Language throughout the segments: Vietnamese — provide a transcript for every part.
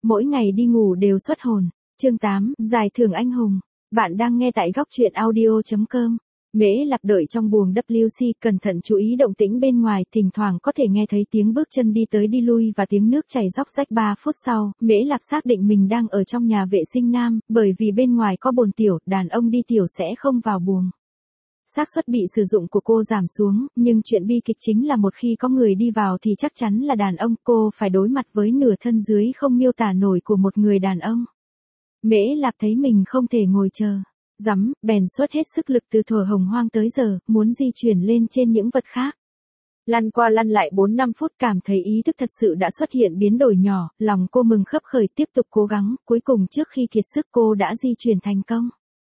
mỗi ngày đi ngủ đều xuất hồn. Chương 8, Giải thưởng anh hùng. Bạn đang nghe tại góc truyện audio.com. Mễ Lạp đợi trong buồng WC, cẩn thận chú ý động tĩnh bên ngoài, thỉnh thoảng có thể nghe thấy tiếng bước chân đi tới đi lui và tiếng nước chảy róc rách. 3 phút sau, Mễ Lạp xác định mình đang ở trong nhà vệ sinh nam, bởi vì bên ngoài có bồn tiểu, đàn ông đi tiểu sẽ không vào buồng. Xác suất bị sử dụng của cô giảm xuống, nhưng chuyện bi kịch chính là một khi có người đi vào thì chắc chắn là đàn ông, cô phải đối mặt với nửa thân dưới không miêu tả nổi của một người đàn ông. Mễ Lạp thấy mình không thể ngồi chờ. Bèn xuất hết sức lực từ thuở hồng hoang tới giờ, muốn di chuyển lên trên những vật khác. Lăn qua lăn lại 4-5 phút cảm thấy ý thức thật sự đã xuất hiện biến đổi nhỏ, lòng cô mừng khấp khởi tiếp tục cố gắng, cuối cùng trước khi kiệt sức cô đã di chuyển thành công.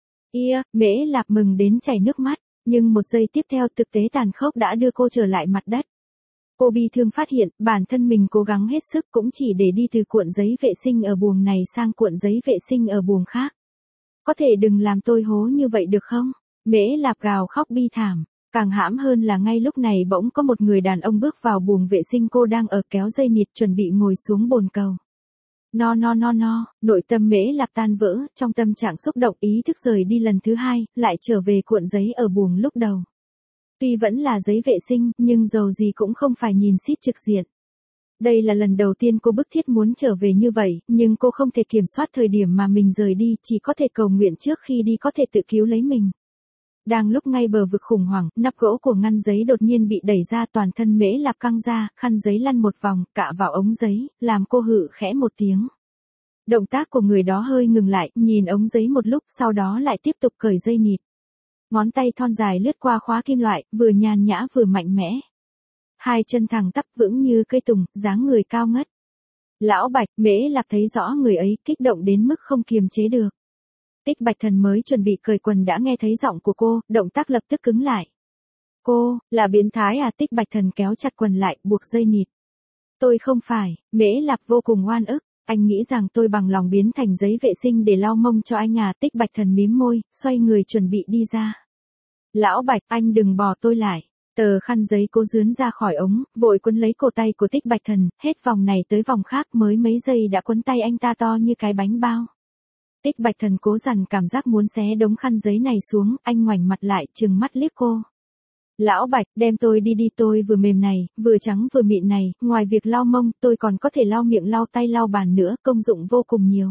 Mễ Lạp mừng đến chảy nước mắt, nhưng một giây tiếp theo thực tế tàn khốc đã đưa cô trở lại mặt đất. Cô bi thương phát hiện, bản thân mình cố gắng hết sức cũng chỉ để đi từ cuộn giấy vệ sinh ở buồng này sang cuộn giấy vệ sinh ở buồng khác. Có thể đừng làm tôi hố như vậy được không? Mễ Lạp gào khóc bi thảm. Càng hãm hơn là ngay lúc này bỗng có một người đàn ông bước vào buồng vệ sinh, cô đang ở kéo dây nịt chuẩn bị ngồi xuống bồn cầu. No, nội tâm Mễ Lạp tan vỡ, trong tâm trạng xúc động ý thức rời đi lần thứ hai, lại trở về cuộn giấy ở buồng lúc đầu. Tuy vẫn là giấy vệ sinh, nhưng dầu gì cũng không phải nhìn xít trực diện. Đây là lần đầu tiên cô bức thiết muốn trở về như vậy, nhưng cô không thể kiểm soát thời điểm mà mình rời đi, chỉ có thể cầu nguyện trước khi đi có thể tự cứu lấy mình. Đang lúc ngay bờ vực khủng hoảng, nắp gỗ của ngăn giấy đột nhiên bị đẩy ra, toàn thân Mễ Lạp căng ra, khăn giấy lăn một vòng, cạ vào ống giấy, làm cô hự khẽ một tiếng. Động tác của người đó hơi ngừng lại, nhìn ống giấy một lúc, sau đó lại tiếp tục cởi dây nịt. Ngón tay thon dài lướt qua khóa kim loại, vừa nhàn nhã vừa mạnh mẽ. Hai chân thẳng tắp vững như cây tùng, dáng người cao ngất. Lão Bạch, Mễ Lạp thấy rõ người ấy, kích động đến mức không kiềm chế được. Tích Bạch Thần mới chuẩn bị cởi quần đã nghe thấy giọng của cô, động tác lập tức cứng lại. Cô, là biến thái à? Tích Bạch Thần kéo chặt quần lại, buộc dây nịt. Tôi không phải, Mễ Lạp vô cùng oan ức, anh nghĩ rằng tôi bằng lòng biến thành giấy vệ sinh để lau mông cho anh à? Tích Bạch Thần mím môi, xoay người chuẩn bị đi ra. Lão Bạch, anh đừng bỏ tôi lại. Tờ khăn giấy cố rướn ra khỏi ống, vội quấn lấy cổ tay của Tích Bạch Thần, hết vòng này tới vòng khác mới mấy giây đã quấn tay anh ta to như cái bánh bao. Tích Bạch Thần cố dằn cảm giác muốn xé đống khăn giấy này xuống, anh ngoảnh mặt lại, trừng mắt liếc cô. Lão Bạch, đem tôi đi đi, tôi vừa mềm này, vừa trắng vừa mịn này, ngoài việc lau mông, tôi còn có thể lau miệng, lau tay, lau bàn nữa, công dụng vô cùng nhiều.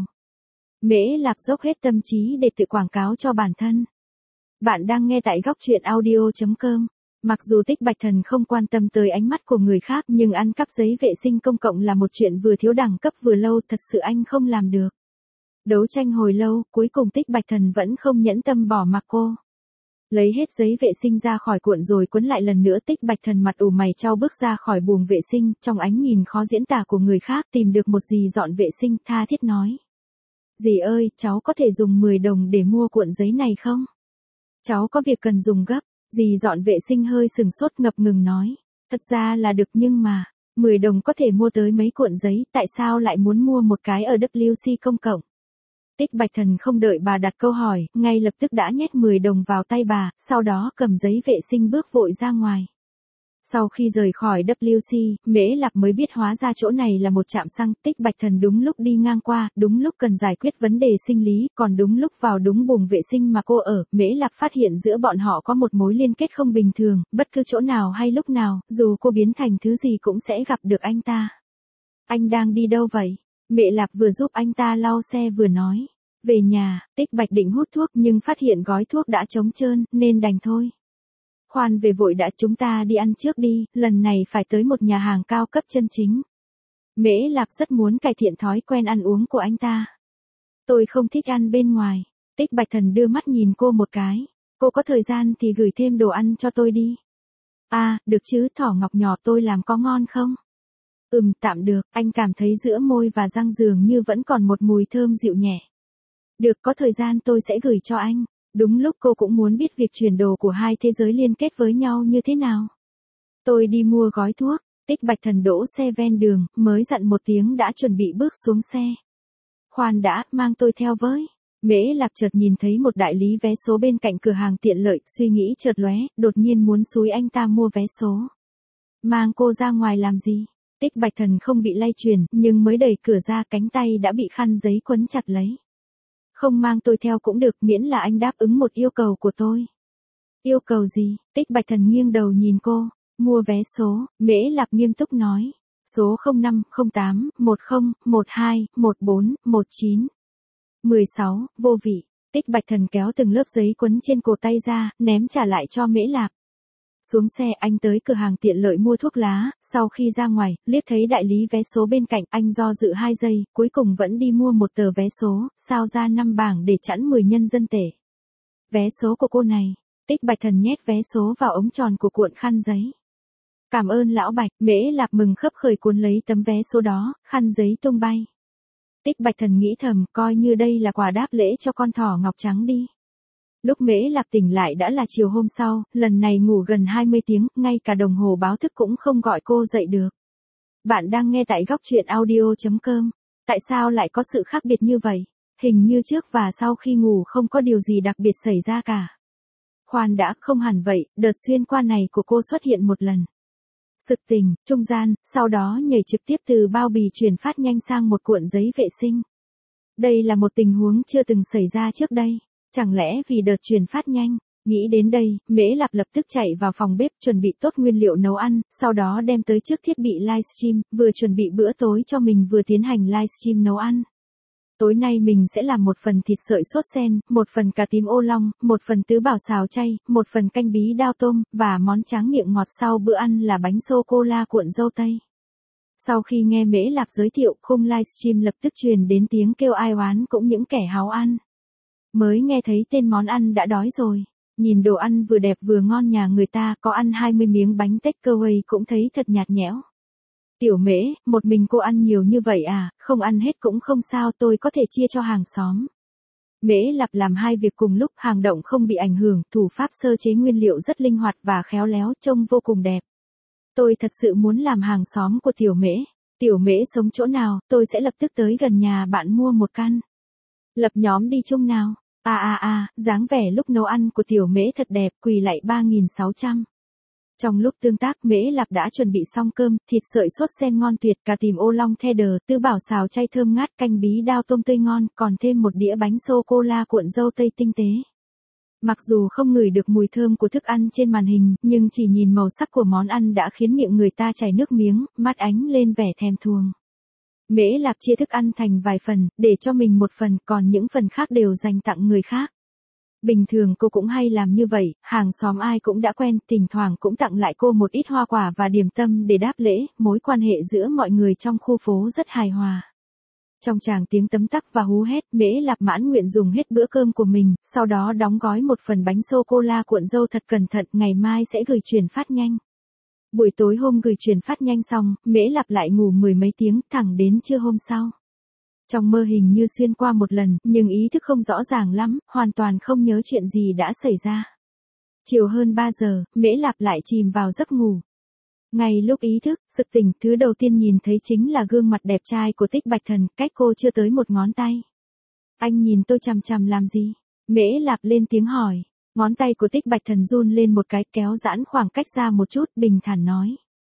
Mễ Lạp dốc hết tâm trí để tự quảng cáo cho bản thân. Bạn đang nghe tại góc truyện audio.com. Mặc dù Tích Bạch Thần không quan tâm tới ánh mắt của người khác, nhưng ăn cắp giấy vệ sinh công cộng là một chuyện vừa thiếu đẳng cấp vừa lâu, thật sự anh không làm được. Đấu tranh hồi lâu, cuối cùng Tích Bạch Thần vẫn không nhẫn tâm bỏ mặc cô. Lấy hết giấy vệ sinh ra khỏi cuộn rồi quấn lại lần nữa, Tích Bạch Thần mặt ủ mày chau bước ra khỏi buồng vệ sinh, trong ánh nhìn khó diễn tả của người khác, tìm được một dì dọn vệ sinh, tha thiết nói. Dì ơi, cháu có thể dùng 10 đồng để mua cuộn giấy này không? Cháu có việc cần dùng gấp. Dì dọn vệ sinh hơi sừng sốt, ngập ngừng nói. Thật ra là được, nhưng mà 10 đồng có thể mua tới mấy cuộn giấy, tại sao lại muốn mua một cái ở WC công cộng? Tích Bạch Thần không đợi bà đặt câu hỏi, ngay lập tức đã nhét 10 đồng vào tay bà, sau đó cầm giấy vệ sinh bước vội ra ngoài. Sau khi rời khỏi WC, Mễ Lạp mới biết hóa ra chỗ này là một trạm xăng. Tích Bạch Thần đúng lúc đi ngang qua, đúng lúc cần giải quyết vấn đề sinh lý, còn đúng lúc vào đúng buồng vệ sinh mà cô ở. Mễ Lạp phát hiện giữa bọn họ có một mối liên kết không bình thường, bất cứ chỗ nào hay lúc nào, dù cô biến thành thứ gì cũng sẽ gặp được anh ta. Anh đang đi đâu vậy? Mễ Lạp vừa giúp anh ta lau xe vừa nói. Về nhà. Tích Bạch định hút thuốc nhưng phát hiện gói thuốc đã trống trơn, nên đành thôi. Khoan về vội đã, chúng ta đi ăn trước đi, lần này phải tới một nhà hàng cao cấp chân chính. Mễ Lạp rất muốn cải thiện thói quen ăn uống của anh ta. Tôi không thích ăn bên ngoài. Tích Bạch Thần đưa mắt nhìn cô một cái. Cô có thời gian thì gửi thêm đồ ăn cho tôi đi. À, được chứ, thỏ ngọc nhỏ tôi làm có ngon không? Tạm được, anh cảm thấy giữa môi và răng dường như vẫn còn một mùi thơm dịu nhẹ. Được, có thời gian tôi sẽ gửi cho anh. Đúng lúc cô cũng muốn biết việc chuyển đồ của hai thế giới liên kết với nhau như thế nào. Tôi đi mua gói thuốc. Tích Bạch Thần đỗ xe ven đường, mới dặn một tiếng đã chuẩn bị bước xuống xe. Khoan đã, mang tôi theo với. Mễ Lạp chợt nhìn thấy một đại lý vé số bên cạnh cửa hàng tiện lợi, suy nghĩ chợt lóe, đột nhiên muốn xúi anh ta mua vé số. Mang cô ra ngoài làm gì? Tích Bạch Thần không bị lay chuyển, nhưng mới đẩy cửa ra cánh tay đã bị khăn giấy quấn chặt lấy. Không mang tôi theo cũng được, miễn là anh đáp ứng một yêu cầu của tôi. Yêu cầu gì? Tích Bạch Thần nghiêng đầu nhìn cô. Mua vé số, Mễ Lạp nghiêm túc nói. Số 05, 08, 10, 12, 14, 19. 16, vô vị. Tích Bạch Thần kéo từng lớp giấy quấn trên cổ tay ra, ném trả lại cho Mễ Lạp. Xuống xe anh tới cửa hàng tiện lợi mua thuốc lá, sau khi ra ngoài, liếc thấy đại lý vé số bên cạnh, anh do dự 2 giây, cuối cùng vẫn đi mua một tờ vé số, sao ra 5 bảng để chẵn 10 nhân dân tệ. Vé số của cô này. Tích Bạch Thần nhét vé số vào ống tròn của cuộn khăn giấy. Cảm ơn lão Bạch. Mễ Lạp mừng khấp khởi cuốn lấy tấm vé số đó, khăn giấy tung bay. Tích Bạch Thần nghĩ thầm, coi như đây là quà đáp lễ cho con thỏ ngọc trắng đi. Lúc Mễ Lạp tỉnh lại đã là chiều hôm sau, lần này ngủ gần 20 tiếng, ngay cả đồng hồ báo thức cũng không gọi cô dậy được. Bạn đang nghe tại góc truyện audio.com. Tại sao lại có sự khác biệt như vậy? Hình như trước và sau khi ngủ không có điều gì đặc biệt xảy ra cả. Khoan đã, không hẳn vậy, đợt xuyên qua này của cô xuất hiện một lần. Sực tỉnh, trung gian, sau đó nhảy trực tiếp từ bao bì chuyển phát nhanh sang một cuộn giấy vệ sinh. Đây là một tình huống chưa từng xảy ra trước đây. Chẳng lẽ vì đợt chuyển phát nhanh? Nghĩ đến đây, Mễ Lạp lập tức chạy vào phòng bếp chuẩn bị tốt nguyên liệu nấu ăn, sau đó đem tới trước thiết bị livestream, vừa chuẩn bị bữa tối cho mình vừa tiến hành livestream nấu ăn. Tối nay mình sẽ làm một phần thịt sợi sốt sen, một phần cà tím ô long, một phần tứ bảo xào chay, một phần canh bí đao tôm, và món tráng miệng ngọt sau bữa ăn là bánh sô-cô-la cuộn dâu tây. Sau khi nghe Mễ Lạp giới thiệu, khung livestream lập tức truyền đến tiếng kêu ai oán cũng những kẻ háo ăn. Mới nghe thấy tên món ăn đã đói rồi. Nhìn đồ ăn vừa đẹp vừa ngon nhà người ta, có ăn 20 miếng bánh takeaway cũng thấy thật nhạt nhẽo. Tiểu Mễ, một mình cô ăn nhiều như vậy à, không ăn hết cũng không sao, tôi có thể chia cho hàng xóm. Mễ Lạp làm 2 việc cùng lúc, hàng động không bị ảnh hưởng, thủ pháp sơ chế nguyên liệu rất linh hoạt và khéo léo, trông vô cùng đẹp. Tôi thật sự muốn làm hàng xóm của Tiểu Mễ. Tiểu Mễ sống chỗ nào, tôi sẽ lập tức tới gần nhà bạn mua một căn. Lập nhóm đi chung nào. Dáng vẻ lúc nấu ăn của Tiểu Mễ thật đẹp, quỳ lạy 3600. Trong lúc tương tác, Mễ Lạp đã chuẩn bị xong cơm, thịt sợi sốt sen ngon tuyệt, cà tím ô long cheddar, tứ bảo xào chay thơm ngát, canh bí đao tôm tươi ngon, còn thêm một đĩa bánh sô-cô-la cuộn dâu tây tinh tế. Mặc dù không ngửi được mùi thơm của thức ăn trên màn hình, nhưng chỉ nhìn màu sắc của món ăn đã khiến miệng người ta chảy nước miếng, mắt ánh lên vẻ thèm thuồng. Mễ Lạp chia thức ăn thành vài phần, để cho mình một phần, còn những phần khác đều dành tặng người khác. Bình thường cô cũng hay làm như vậy, hàng xóm ai cũng đã quen, thỉnh thoảng cũng tặng lại cô một ít hoa quả và điểm tâm để đáp lễ, mối quan hệ giữa mọi người trong khu phố rất hài hòa. Trong tràng tiếng tấm tắc và hú hét, Mễ Lạp mãn nguyện dùng hết bữa cơm của mình, sau đó đóng gói một phần bánh sô-cô-la cuộn dâu thật cẩn thận, ngày mai sẽ gửi chuyển phát nhanh. Buổi tối hôm gửi chuyển phát nhanh xong, Mễ Lạp lại ngủ 10 mấy tiếng, thẳng đến trưa hôm sau. Trong mơ hình như xuyên qua một lần, nhưng ý thức không rõ ràng lắm, hoàn toàn không nhớ chuyện gì đã xảy ra. Chiều hơn 3 giờ, Mễ Lạp lại chìm vào giấc ngủ. Ngay lúc ý thức, sực tỉnh, thứ đầu tiên nhìn thấy chính là gương mặt đẹp trai của Tích Bạch Thần, cách cô chưa tới một ngón tay. Anh nhìn tôi chằm chằm làm gì? Mễ Lạp lên tiếng hỏi. Ngón tay của Tích Bạch Thần run lên một cái, kéo giãn khoảng cách ra một chút, bình thản nói.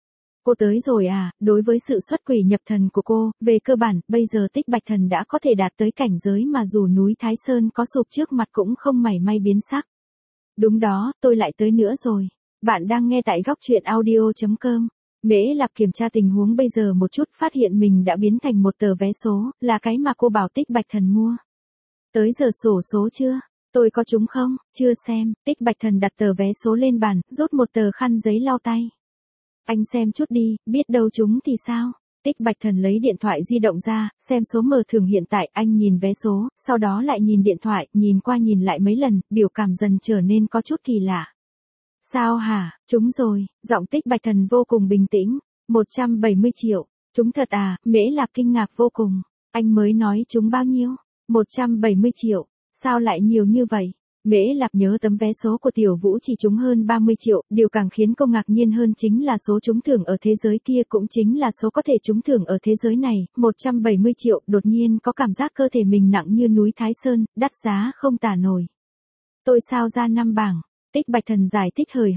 Cô tới rồi à? Đối với sự xuất quỷ nhập thần của cô, về cơ bản, bây giờ Tích Bạch Thần đã có thể đạt tới cảnh giới mà dù núi Thái Sơn có sụp trước mặt cũng không mảy may biến sắc. Đúng đó, tôi lại tới nữa rồi. Bạn đang nghe tại góc truyện audio.com. Mễ Lạp kiểm tra tình huống bây giờ một chút, phát hiện mình đã biến thành một tờ vé số, là cái mà cô bảo Tích Bạch Thần mua. Tới giờ xổ số chưa? Tôi có trúng không? Chưa xem. Tích Bạch Thần đặt tờ vé số lên bàn, rút một tờ khăn giấy lau tay. Anh xem chút đi, biết đâu trúng thì sao? Tích Bạch Thần lấy điện thoại di động ra, xem số mở thưởng hiện tại, anh nhìn vé số, sau đó lại nhìn điện thoại, nhìn qua nhìn lại mấy lần, biểu cảm dần trở nên có chút kỳ lạ. Sao hả? Trúng rồi, giọng Tích Bạch Thần vô cùng bình tĩnh. 170 triệu. Trúng thật à? Mễ Lạp kinh ngạc vô cùng. Anh mới nói trúng bao nhiêu? 170 triệu. Sao lại nhiều như vậy? Mễ Lạp nhớ tấm vé số của Tiểu Vũ chỉ trúng hơn 30 triệu, điều càng khiến cô ngạc nhiên hơn chính là số trúng thưởng ở thế giới kia cũng chính là số có thể trúng thưởng ở thế giới này, 170 triệu, đột nhiên có cảm giác cơ thể mình nặng như núi Thái Sơn, đắt giá không tả nổi. Tôi sao ra 5 bảng? Tích Bạch Thần giải thích hời hợt.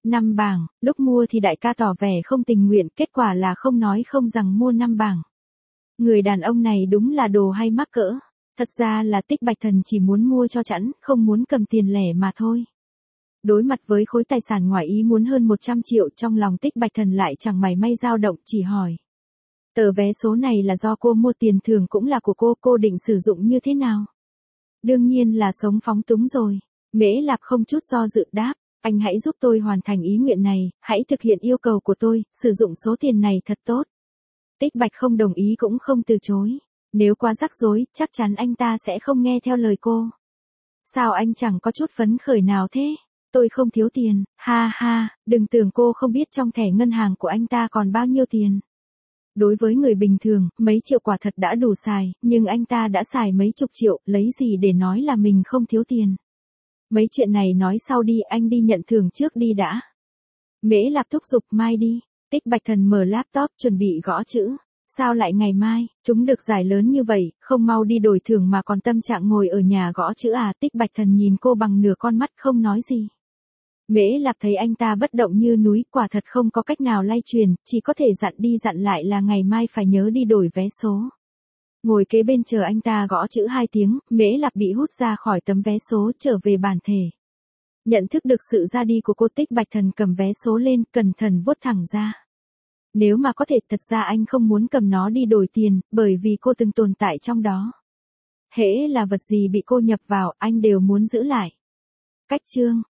5 bảng, lúc mua thì đại ca tỏ vẻ không tình nguyện, kết quả là không nói không rằng mua 5 bảng. Người đàn ông này đúng là đồ hay mắc cỡ. Thật ra là Tích Bạch Thần chỉ muốn mua cho chẵn, không muốn cầm tiền lẻ mà thôi. Đối mặt với khối tài sản ngoài ý muốn hơn 100 triệu, trong lòng Tích Bạch Thần lại chẳng mảy may dao động, chỉ hỏi. Tờ vé số này là do cô mua, tiền thưởng cũng là của cô định sử dụng như thế nào? Đương nhiên là sống phóng túng rồi. Mễ Lạp không chút do dự đáp, anh hãy giúp tôi hoàn thành ý nguyện này, hãy thực hiện yêu cầu của tôi, sử dụng số tiền này thật tốt. Tích Bạch không đồng ý cũng không từ chối. Nếu quá rắc rối, chắc chắn anh ta sẽ không nghe theo lời cô. Sao anh chẳng có chút phấn khởi nào thế? Tôi không thiếu tiền, ha ha, đừng tưởng cô không biết trong thẻ ngân hàng của anh ta còn bao nhiêu tiền. Đối với người bình thường, mấy triệu quả thật đã đủ xài, nhưng anh ta đã xài mấy chục triệu, lấy gì để nói là mình không thiếu tiền. Mấy chuyện này nói sau đi, anh đi nhận thưởng trước đi đã. Mễ Lạp thúc giục, mai đi. Tích Bạch Thần mở laptop chuẩn bị gõ chữ. Sao lại ngày mai, chúng được giải lớn như vậy, không mau đi đổi thưởng mà còn tâm trạng ngồi ở nhà gõ chữ à? Tích Bạch Thần nhìn cô bằng nửa con mắt không nói gì. Mễ Lạp thấy anh ta bất động như núi, quả thật không có cách nào lay truyền, chỉ có thể dặn đi dặn lại là ngày mai phải nhớ đi đổi vé số. Ngồi kế bên chờ anh ta gõ chữ 2 tiếng, Mễ Lạp bị hút ra khỏi tấm vé số, trở về bản thể. Nhận thức được sự ra đi của cô, Tích Bạch Thần cầm vé số lên, cẩn thận vuốt thẳng ra. Nếu mà có thể, thật ra anh không muốn cầm nó đi đổi tiền, bởi vì cô từng tồn tại trong đó. Hễ là vật gì bị cô nhập vào, anh đều muốn giữ lại. Cách chương